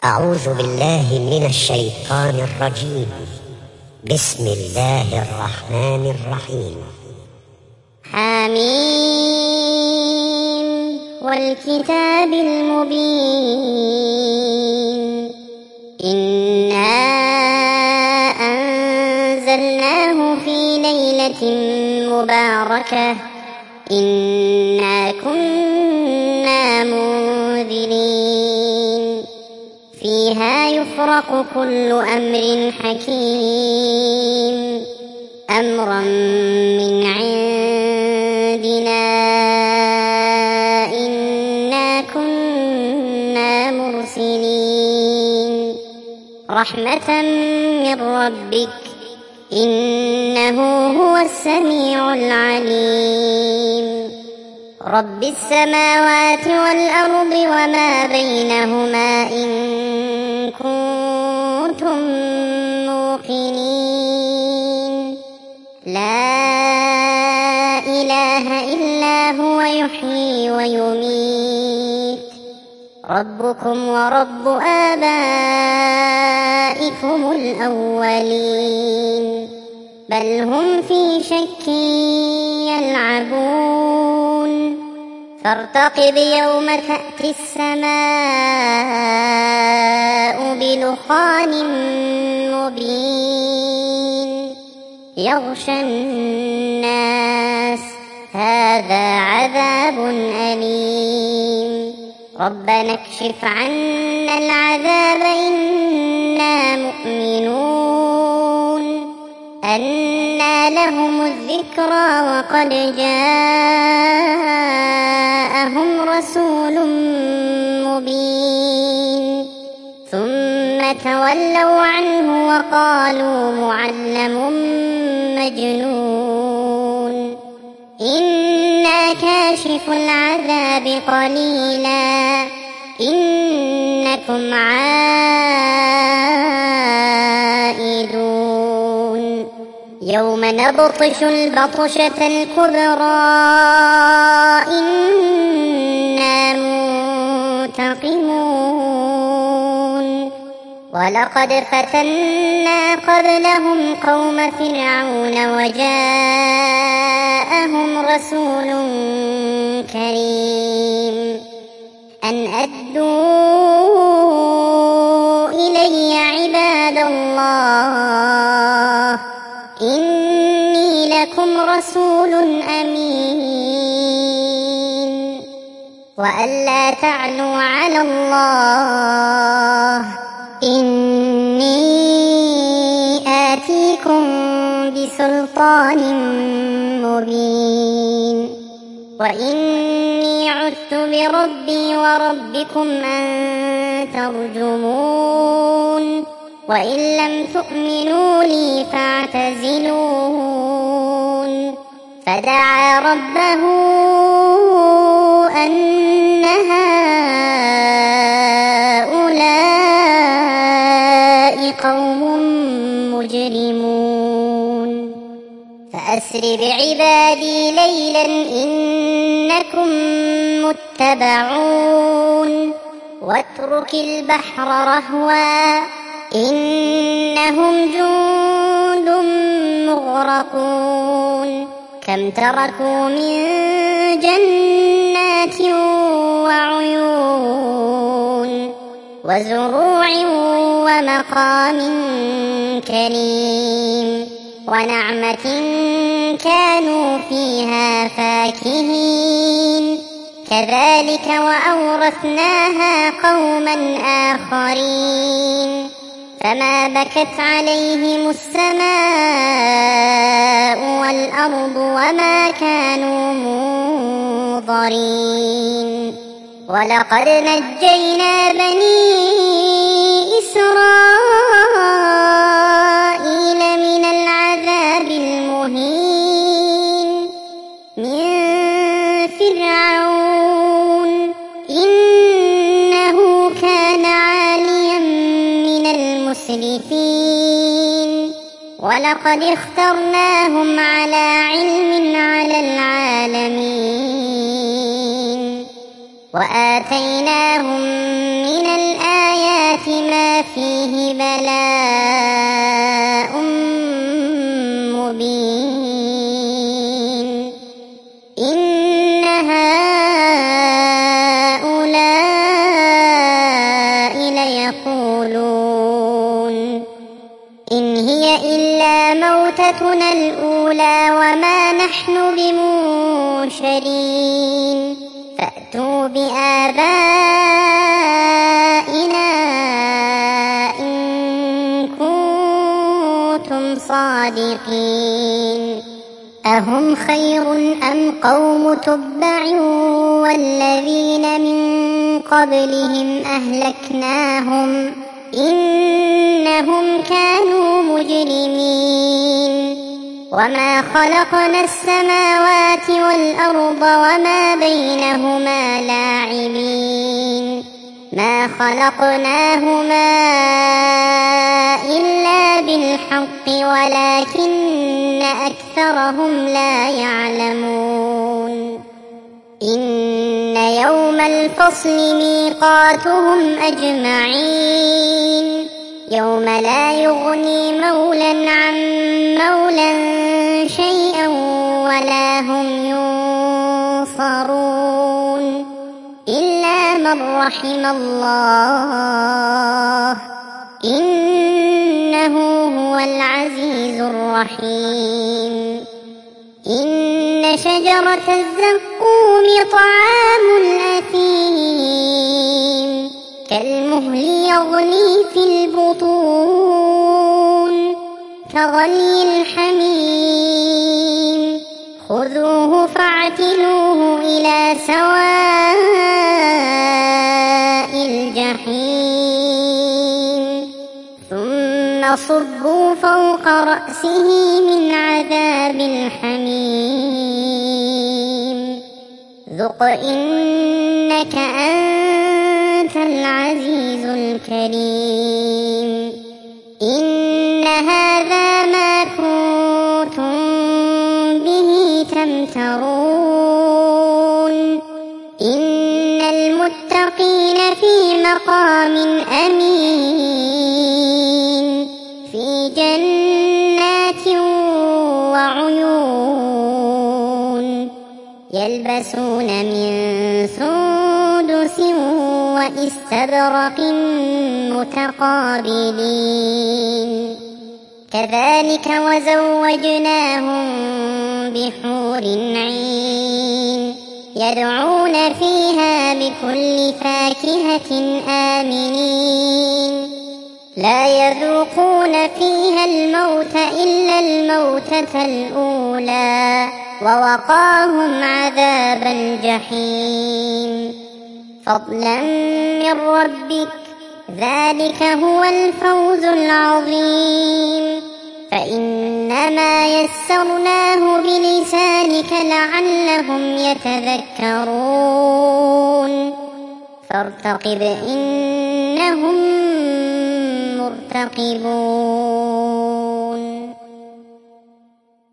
أعوذ بالله من الشيطان الرجيم. بسم الله الرحمن الرحيم. حميم والكتاب المبين. إنا أنزلناه في ليلة مباركة إنا كنا منذرين فيها يفرق كل أمر حكيم أمرا من عندنا إنا كنا مرسلين رحمة من ربك إنه هو السميع العليم رب السماوات والأرض وما بينهما إن كنتم موقنين لا إله إلا هو يحيي ويميت ربكم ورب آبائكم الأولين بل هم في شك يلعبون فارتقب يوم تأتي السماء بدخان مبين يغشى الناس هذا عذاب أليم ربنا اكشف عنا العذاب إنا مؤمنون أنى لهم الذكرى وقد جاءهم رسول مبين ثم تولوا عنه وقالوا معلم مجنون إنا كاشف العذاب قليلا إنكم عائدون يوم نبطش البطشة الكبرى إنا منتقمون ولقد فتنا قبلهم قوم فرعون وجاءهم رسول كريم أن أدوا إلي عباد الله إني لكم رسول أمين وألا تعلوا على الله إني آتيكم بسلطان مبين وإني عذت بربي وربكم أن ترجمون وإن لم تؤمنوا لي فاعتزلون فدعا ربه أن هؤلاء قوم مجرمون فأسر بعبادي ليلا إنكم متبعون واترك البحر رهوا إنهم جند مغرقون كم تركوا من جنات وعيون وزروع ومقام كريم ونعمة كانوا فيها فاكهين كذلك وأورثناها قوما آخرين فما بكت عليهم السماء والأرض وما كانوا منظرين ولقد نجينا بني إسرائيل من العذاب المهين من فرعون إنه كان عاليا من المسرفين ولقد اخترناهم على علم على العالمين وآتيناهم من الآيات إلا فيه بلاء مبين إن هؤلاء ليقولون إن هي إلا موتتنا الأولى وما نحن بمنشرين فأتوا بآبائنا إن كنتم صادقين أهم خير أم قوم تبع والذين من قبلهم أهلكناهم إنهم كانوا مجرمين وما خلقنا السماوات والأرض وما بينهما لاعبين ما خلقناهما إلا بالحق ولكن أكثرهم لا يعلمون إن يوم الفصل ميقاتهم أجمعين يوم لا يغني مولى عن مولى شيئا ولا هم ينصرون إلا من رحم الله إنه هو العزيز الرحيم إن شجرة الزقوم طعام الأثيم كالمهل يغلي في البطون كغلي الحميم خذوه فاعتلوه إلى سواء الجحيم ثم صبوا فوق رأسه من عذاب الحميم ذق إنك أنت العزيز الكريم إن هذا ما كنتم به تمترون إن المتقين في مقام أمين في جنات وعيون يلبسون من سندس وإستبرق متقابلين كذلك وزوجناهم بحور عين يدعون فيها بكل فاكهة آمنين لا يذوقون فيها الموت إلا الموتة الأولى ووقاهم عذاب الجحيم فضلا من ربك ذلك هو الفوز العظيم فإنما يسرناه بلسانك لعلهم يتذكرون فارتقب إنهم مرتقبون